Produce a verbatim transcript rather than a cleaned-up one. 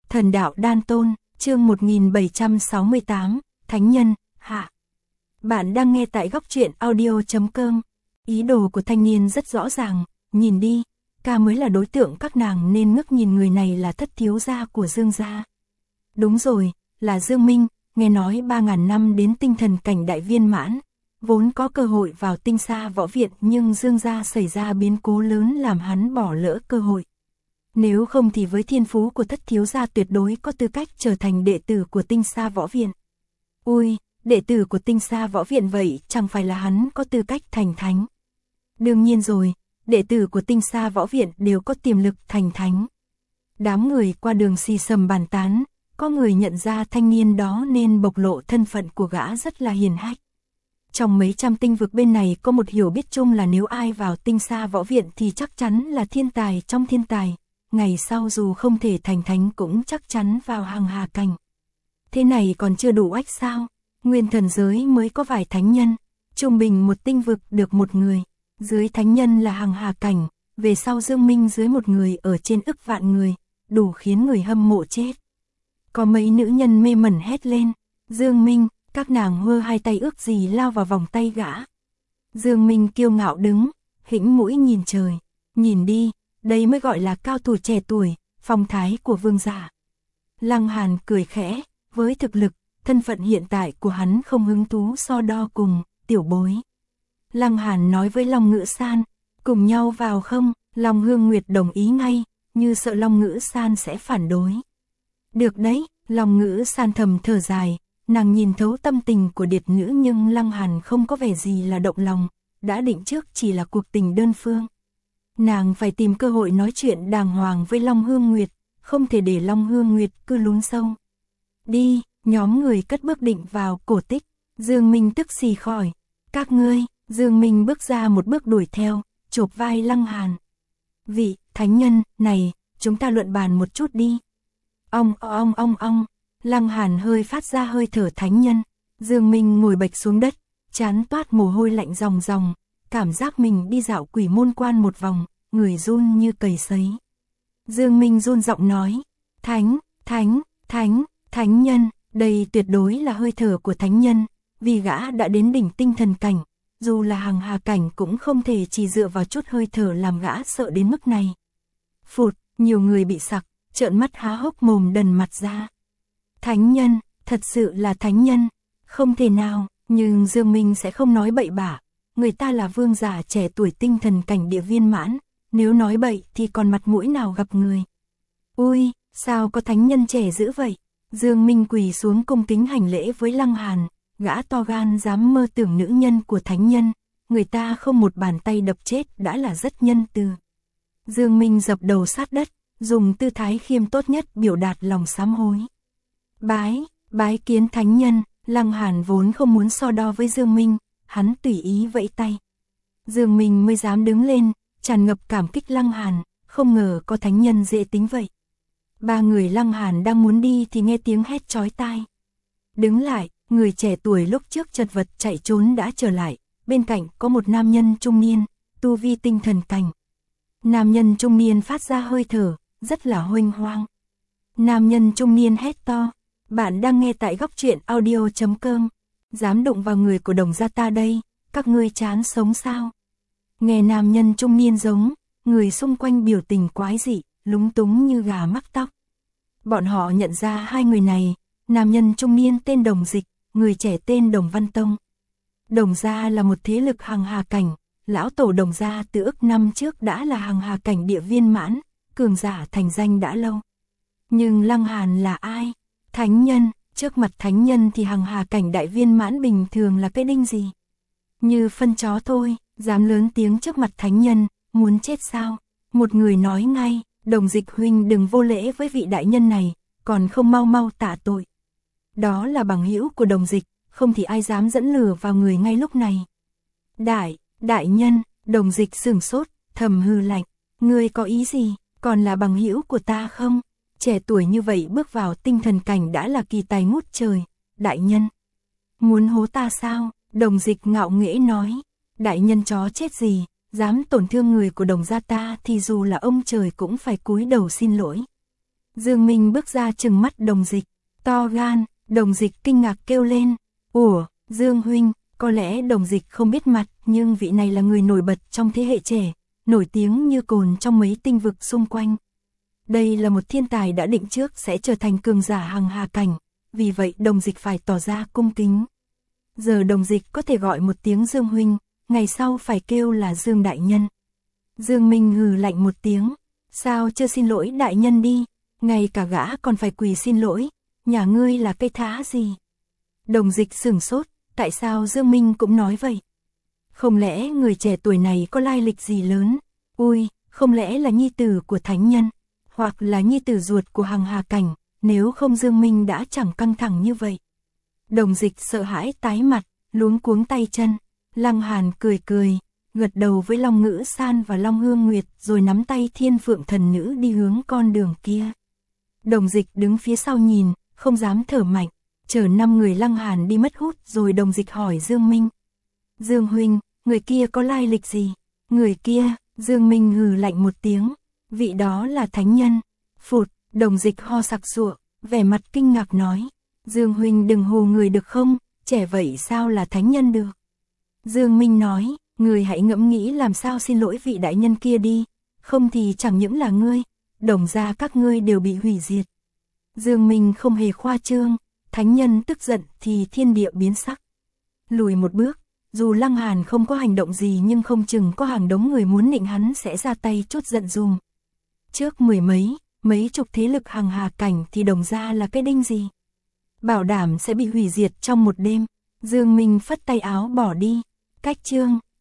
Thần đạo đan tôn, chương một nghìn bảy trăm sáu mươi tám, Thánh nhân, hạ. Bạn đang nghe tại góc truyện audio chấm com. Ý đồ của thanh niên rất rõ ràng, nhìn đi, ca mới là đối tượng các nàng nên ngước nhìn người này là thất thiếu gia của Dương gia. Đúng rồi, là Dương Minh, nghe nói ba ngàn năm đến tinh thần cảnh đại viên mãn, vốn có cơ hội vào tinh xa võ viện nhưng Dương gia xảy ra biến cố lớn làm hắn bỏ lỡ cơ hội. Nếu không thì với thiên phú của thất thiếu gia tuyệt đối có tư cách trở thành đệ tử của tinh xa võ viện. Ui, đệ tử của tinh xa võ viện vậy chẳng phải là hắn có tư cách thành thánh. Đương nhiên rồi, đệ tử của tinh xa võ viện đều có tiềm lực thành thánh. Đám người qua đường xì xầm bàn tán, có người nhận ra thanh niên đó nên bộc lộ thân phận của gã rất là hiền hách. Trong mấy trăm tinh vực bên này có một hiểu biết chung là nếu ai vào tinh xa võ viện thì chắc chắn là thiên tài trong thiên tài. Ngày sau dù không thể thành thánh cũng chắc chắn vào hàng hà cảnh. Thế này còn chưa đủ ách sao? Nguyên thần giới mới có vài thánh nhân, trung bình một tinh vực được một người. Dưới thánh nhân là hàng hà cảnh, về sau Dương Minh dưới một người ở trên ức vạn người, đủ khiến người hâm mộ chết. Có mấy nữ nhân mê mẩn hét lên, Dương Minh, các nàng hơ hai tay ước gì lao vào vòng tay gã. Dương Minh kiêu ngạo đứng, hĩnh mũi nhìn trời, nhìn đi. Đây mới gọi là cao thủ trẻ tuổi, phong thái của vương giả. Lăng Hàn cười khẽ, với thực lực, thân phận hiện tại của hắn không hứng thú so đo cùng, tiểu bối. Lăng Hàn nói với Long Ngữ San, cùng nhau vào không, Long Hương Nguyệt đồng ý ngay, như sợ Long Ngữ San sẽ phản đối. Được đấy, Long Ngữ San thầm thở dài, nàng nhìn thấu tâm tình của điệt nữ nhưng Lăng Hàn không có vẻ gì là động lòng, đã định trước chỉ là cuộc tình đơn phương. Nàng phải tìm cơ hội nói chuyện đàng hoàng với Long Hương Nguyệt, không thể để Long Hương Nguyệt cứ lún sâu. Đi, nhóm người cất bước định vào cổ tích, Dương Minh tức xì khỏi. Các ngươi, Dương Minh bước ra một bước đuổi theo, chộp vai Lăng Hàn. Vị, thánh nhân, này, chúng ta luận bàn một chút đi. Ong ong ong ong, Lăng Hàn hơi phát ra hơi thở thánh nhân. Dương Minh ngồi bệch xuống đất, trán toát mồ hôi lạnh ròng ròng. Cảm giác mình đi dạo quỷ môn quan một vòng, người run như cầy sấy. Dương Minh run giọng nói, thánh, thánh, thánh, thánh nhân, đây tuyệt đối là hơi thở của thánh nhân, vì gã đã đến đỉnh tinh thần cảnh, dù là hàng hà cảnh cũng không thể chỉ dựa vào chút hơi thở làm gã sợ đến mức này. Phụt, nhiều người bị sặc, trợn mắt há hốc mồm đần mặt ra. Thánh nhân, thật sự là thánh nhân, không thể nào, nhưng Dương Minh sẽ không nói bậy bạ. Người ta là vương giả trẻ tuổi tinh thần cảnh địa viên mãn, nếu nói bậy thì còn mặt mũi nào gặp người. Ui, sao có thánh nhân trẻ dữ vậy? Dương Minh quỳ xuống cung kính hành lễ với Lăng Hàn, gã to gan dám mơ tưởng nữ nhân của thánh nhân, người ta không một bàn tay đập chết đã là rất nhân từ. Dương Minh dập đầu sát đất, dùng tư thái khiêm tốt nhất biểu đạt lòng sám hối. Bái, bái kiến thánh nhân, Lăng Hàn vốn không muốn so đo với Dương Minh. Hắn tùy ý vẫy tay. Dương Minh mới dám đứng lên, tràn ngập cảm kích Lăng Hàn, không ngờ có thánh nhân dễ tính vậy. Ba người Lăng Hàn đang muốn đi thì nghe tiếng hét chói tai. Đứng lại, người trẻ tuổi lúc trước chật vật chạy trốn đã trở lại, bên cạnh có một nam nhân trung niên, tu vi tinh thần cảnh. Nam nhân trung niên phát ra hơi thở, rất là huênh hoang. Nam nhân trung niên hét to, bạn đang nghe tại góc truyện audio chấm com. Dám đụng vào người của Đồng gia ta đây, các ngươi chán sống sao? Nghe nam nhân trung niên giống, người xung quanh biểu tình quái dị, lúng túng như gà mắc tóc. Bọn họ nhận ra hai người này, nam nhân trung niên tên Đồng Dịch, người trẻ tên Đồng Văn Tông. Đồng gia là một thế lực hàng hà cảnh, lão tổ Đồng gia từ ức năm trước đã là hàng hà cảnh địa viên mãn, cường giả thành danh đã lâu. Nhưng Lăng Hàn là ai? Thánh nhân. Trước mặt thánh nhân thì hàng hà cảnh đại viên mãn bình thường là cái đinh gì? Như phân chó thôi, dám lớn tiếng trước mặt thánh nhân, muốn chết sao? Một người nói ngay, Đồng Dịch huynh đừng vô lễ với vị đại nhân này, còn không mau mau tạ tội. Đó là bằng hữu của Đồng Dịch, không thì ai dám dẫn lửa vào người ngay lúc này. Đại, đại nhân, Đồng Dịch sửng sốt, thầm hư lạnh, ngươi có ý gì, còn là bằng hữu của ta không? Trẻ tuổi như vậy bước vào tinh thần cảnh đã là kỳ tài ngút trời, đại nhân. Muốn hố ta sao? Đồng Dịch ngạo nghễ nói, đại nhân chó chết gì, dám tổn thương người của Đồng gia ta thì dù là ông trời cũng phải cúi đầu xin lỗi. Dương Minh bước ra trừng mắt Đồng Dịch, to gan. Đồng Dịch kinh ngạc kêu lên, ủa, Dương huynh, có lẽ Đồng Dịch không biết mặt, nhưng vị này là người nổi bật trong thế hệ trẻ, nổi tiếng như cồn trong mấy tinh vực xung quanh. Đây là một thiên tài đã định trước sẽ trở thành cường giả hằng hà cảnh, vì vậy Đồng Dịch phải tỏ ra cung kính. Giờ Đồng Dịch có thể gọi một tiếng Dương huynh, ngày sau phải kêu là Dương đại nhân. Dương Minh hừ lạnh một tiếng, sao chưa xin lỗi đại nhân đi, ngay cả gã còn phải quỳ xin lỗi, nhà ngươi là cây thá gì? Đồng Dịch sửng sốt, tại sao Dương Minh cũng nói vậy? Không lẽ người trẻ tuổi này có lai lịch gì lớn? Ui, không lẽ là nhi tử của thánh nhân, hoặc là nhi tử ruột của hằng hà cảnh, nếu không Dương Minh đã chẳng căng thẳng như vậy. Đồng Dịch sợ hãi tái mặt, luống cuống tay chân. Lăng Hàn cười cười, gật đầu với Long Ngữ San và Long Hương Nguyệt rồi nắm tay Thiên Phượng thần nữ đi hướng con đường kia. Đồng Dịch đứng phía sau nhìn, không dám thở mạnh, chờ năm người Lăng Hàn đi mất hút rồi Đồng Dịch hỏi Dương Minh. Dương huynh, người kia có lai lịch gì? Người kia, Dương Minh hừ lạnh một tiếng, vị đó là thánh nhân. Phụt, Đồng Dịch ho sặc sụa, vẻ mặt kinh ngạc nói, Dương huynh đừng hồ người được không, trẻ vậy sao là thánh nhân được? Dương Minh nói, người hãy ngẫm nghĩ làm sao xin lỗi vị đại nhân kia đi, không thì chẳng những là ngươi, Đồng gia các ngươi đều bị hủy diệt. Dương Minh không hề khoa trương, thánh nhân tức giận thì thiên địa biến sắc. Lùi một bước, dù Lăng Hàn không có hành động gì nhưng không chừng có hàng đống người muốn nịnh hắn sẽ ra tay chốt giận dùm. Trước mười mấy, mấy chục thế lực hằng hà cảnh thì Đồng gia là cái đinh gì? Bảo đảm sẽ bị hủy diệt trong một đêm. Dương Minh phất tay áo bỏ đi. Cách chương